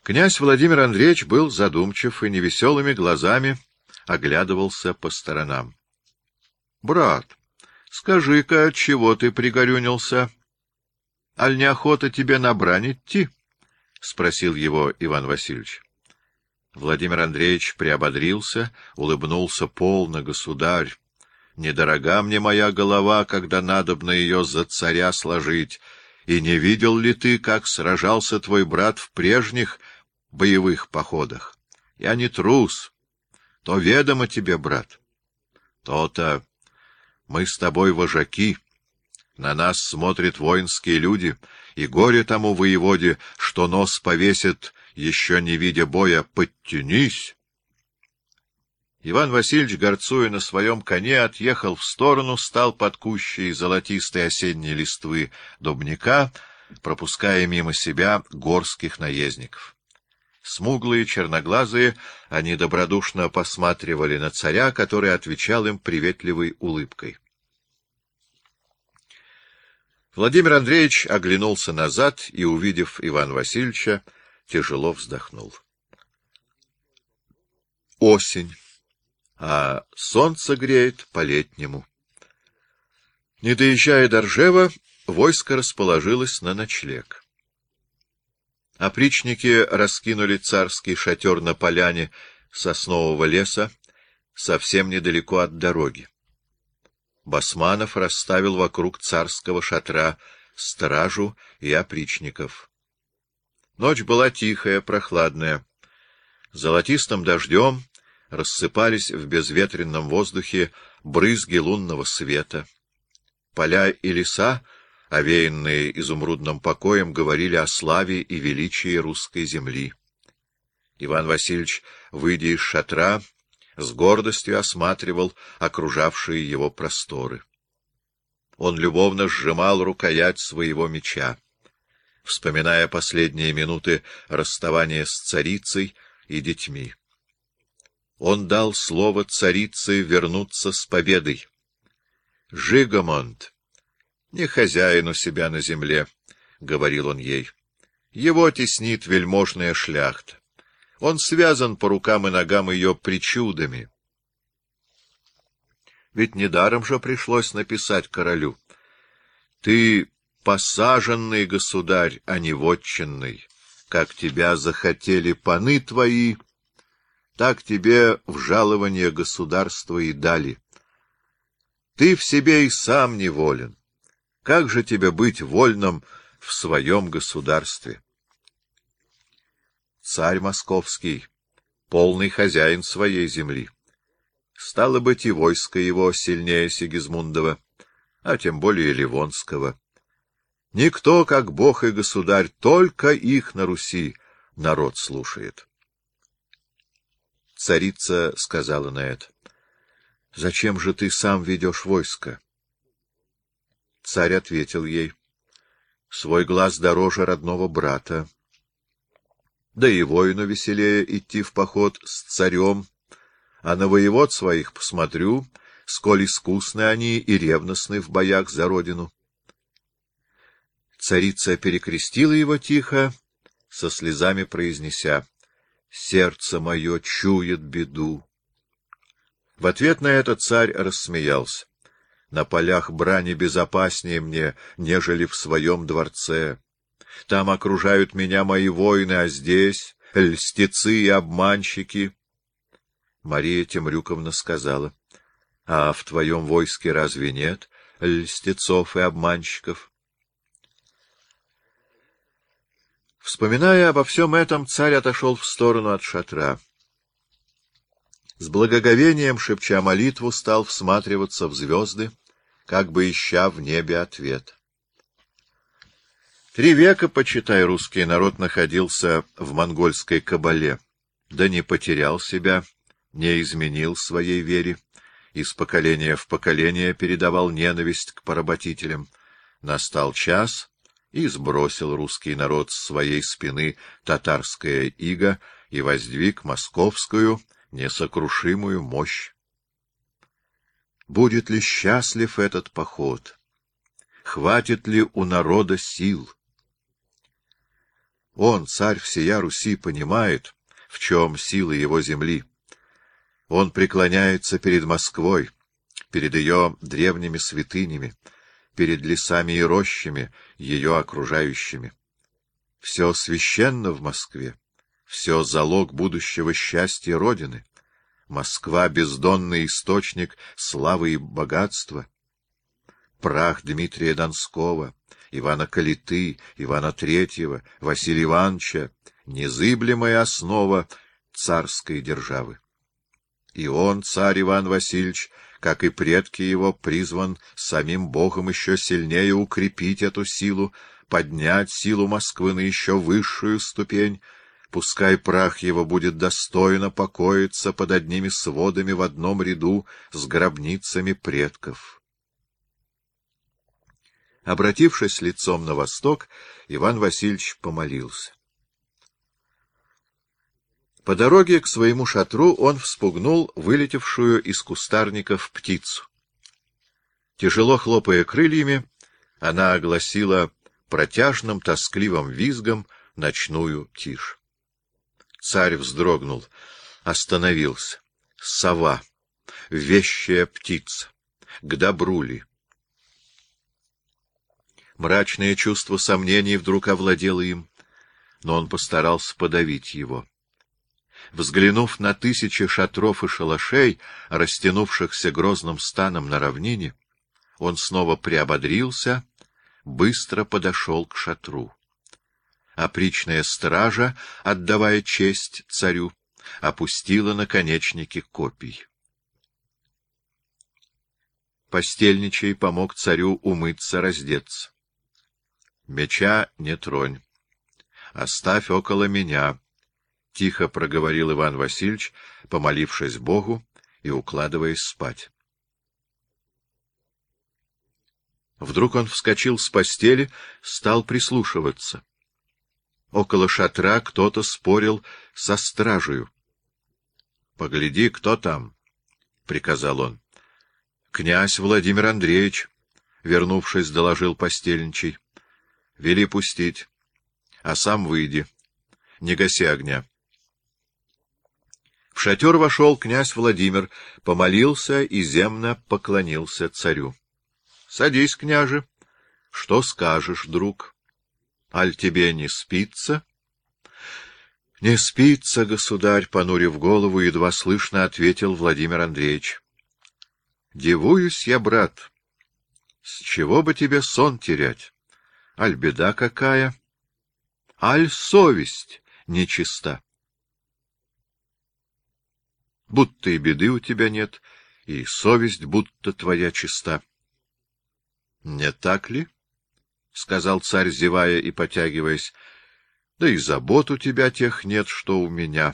Князь Владимир Андреевич был задумчив и невеселыми глазами оглядывался по сторонам. — Брат, скажи-ка, отчего ты пригорюнился? Аль неохота тебе на брань идти? — спросил его Иван Васильевич. Владимир Андреевич приободрился, улыбнулся: — Полно, государь. Недорога мне моя голова, когда надобно ее за царя сложить. И не видел ли ты, как сражался твой брат в прежних боевых походах? Я не трус. То ведомо тебе, брат. То-то мы с тобой вожаки. На нас смотрят воинские люди, и горе тому воеводе, что нос повесит, еще не видя боя. Подтянись! Иван Васильевич, горцуя на своем коне, отъехал в сторону, стал под кущей золотистой осенней листвы дубняка, пропуская мимо себя горских наездников. Смуглые, черноглазые, они добродушно посматривали на царя, который отвечал им приветливой улыбкой. Владимир Андреевич оглянулся назад и, увидев Ивана Васильевича, тяжело вздохнул. Осень. А солнце греет по-летнему. Не доезжая до Ржева, войско расположилось на ночлег. Опричники раскинули царский шатер на поляне соснового леса, совсем недалеко от дороги. Басманов расставил вокруг царского шатра стражу и опричников. Ночь была тихая, прохладная. Золотистым дождем рассыпались в безветренном воздухе брызги лунного света. Поля и леса, овеянные изумрудным покоем, говорили о славе и величии русской земли. Иван Васильевич, выйдя из шатра, с гордостью осматривал окружавшие его просторы. Он любовно сжимал рукоять своего меча, вспоминая последние минуты расставания с царицей и детьми. Он дал слово царице вернуться с победой. «Жигомонт, не хозяин у себя на земле», — говорил он ей. «Его теснит вельможная шляхта. Он связан по рукам и ногам ее причудами». Ведь недаром же пришлось написать королю: «Ты посаженный государь, а не вотчинный. Как тебя захотели паны твои, так тебе в жалование государства и дали. Ты в себе и сам неволен. Как же тебе быть вольным в своем государстве?» Царь московский, полный хозяин своей земли. Стало быть, и войско его сильнее Сигизмундова, а тем более Ливонского. Никто, как бог и государь, только их на Руси народ слушает. Царица сказала на это: — Зачем же ты сам ведешь войско? Царь ответил ей: — Свой глаз дороже родного брата. Да и воину веселее идти в поход с царем, а на воевод своих посмотрю, сколь искусны они и ревностны в боях за родину. Царица перекрестила его тихо, со слезами произнеся: «Сердце мое чует беду». В ответ на это царь рассмеялся: «На полях брани безопаснее мне, нежели в своем дворце. Там окружают меня мои воины, а здесь льстецы и обманщики». Мария Темрюковна сказала: «А в твоем войске разве нет льстецов и обманщиков?» Вспоминая обо всем этом, царь отошел в сторону от шатра. С благоговением, шепча молитву, стал всматриваться в звезды, как бы ища в небе ответ. 3 века, почитай, русский народ находился в монгольской кабале, да не потерял себя, не изменил своей вере, из поколения в поколение передавал ненависть к поработителям. Настал час, и сбросил русский народ с своей спины татарское иго и воздвиг московскую несокрушимую мощь. Будет ли счастлив этот поход? Хватит ли у народа сил? Он, царь всея Руси, понимает, в чем сила его земли. Он преклоняется перед Москвой, перед ее древними святынями, перед лесами и рощами, ее окружающими. Все священно в Москве, все залог будущего счастья Родины. Москва — бездонный источник славы и богатства. Прах Дмитрия Донского, Ивана Калиты, Ивана Третьего, Василия Ивановича — незыблемая основа царской державы. И он, царь Иван Васильевич, как и предки его, призван самим Богом еще сильнее укрепить эту силу, поднять силу Москвы на еще высшую ступень. Пускай прах его будет достойно покоиться под одними сводами в одном ряду с гробницами предков. Обратившись лицом на восток, Иван Васильевич помолился. По дороге к своему шатру он вспугнул вылетевшую из кустарников птицу. Тяжело хлопая крыльями, она огласила протяжным тоскливым визгом ночную тишь. Царь вздрогнул, остановился. Сова, вещая птица, к добру ли? Мрачное чувство сомнений вдруг овладело им, но он постарался подавить его. Взглянув на тысячи шатров и шалашей, растянувшихся грозным станом на равнине, он снова приободрился, быстро подошел к шатру. Опричная стража, отдавая честь царю, опустила наконечники копий. Постельничий помог царю умыться, раздеться. — Меча не тронь. Оставь около меня, — тихо проговорил Иван Васильевич, помолившись Богу и укладываясь спать. Вдруг он вскочил с постели, стал прислушиваться. Около шатра кто-то спорил со стражею. — Погляди, кто там, — приказал он. — Князь Владимир Андреевич, — вернувшись, доложил постельничий. — Вели пустить, а сам выйди, не гаси огня. В шатер вошел князь Владимир, помолился и земно поклонился царю. — Садись, княже. Что скажешь, друг? Аль тебе не спится? — Не спится, государь, — понурив голову, едва слышно ответил Владимир Андреевич. — Дивуюсь я, брат. С чего бы тебе сон терять? Аль беда какая? Аль совесть нечиста? Будто и беды у тебя нет, и совесть будто твоя чиста. — Не так ли? — сказал царь, зевая и потягиваясь. — Да и забот у тебя тех нет, что у меня.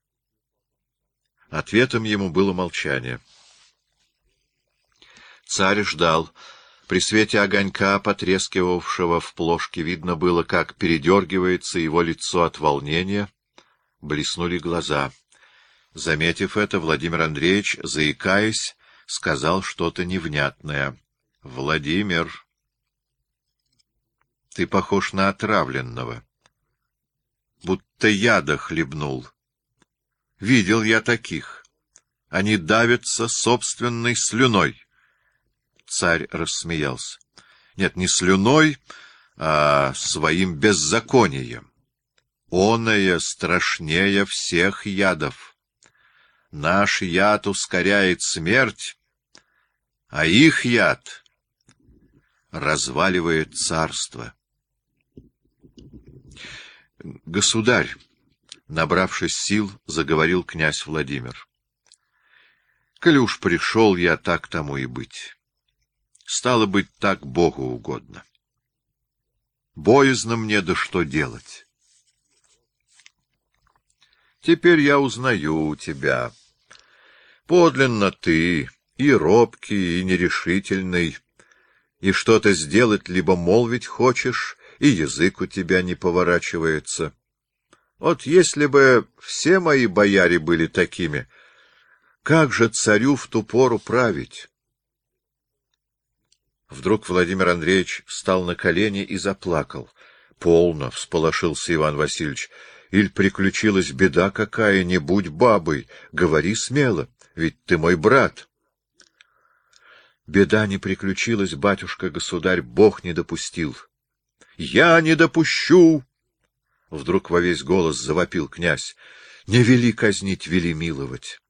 Ответом ему было молчание. Царь ждал. При свете огонька, потрескивавшего в плошке, видно было, как передергивается его лицо от волнения. Блеснули глаза. Заметив это, Владимир Андреевич, заикаясь, сказал что-то невнятное. — Владимир, ты похож на отравленного. Будто яда хлебнул. Видел я таких. Они давятся собственной слюной. Царь рассмеялся. Нет, не слюной, а своим беззаконием. Оное страшнее всех ядов. Наш яд ускоряет смерть, а их яд разваливает царство. — Государь, — набравшись сил, заговорил князь Владимир, — коли уж пришел я, так тому и быть. Стало быть, так Богу угодно. Боязно мне, да что делать? Теперь я узнаю тебя. Подлинно ты и робкий, и нерешительный, и что-то сделать либо молвить хочешь, и язык у тебя не поворачивается. Вот если бы все мои бояре были такими, как же царю в ту пору править? Вдруг Владимир Андреевич встал на колени и заплакал. — Полно, — всполошился Иван Васильевич. — Иль приключилась беда какая, не будь бабой. Говори смело, ведь ты мой брат. — Беда не приключилась, батюшка-государь, Бог не допустил. — Я не допущу! — вдруг во весь голос завопил князь. — Не вели казнить, вели миловать.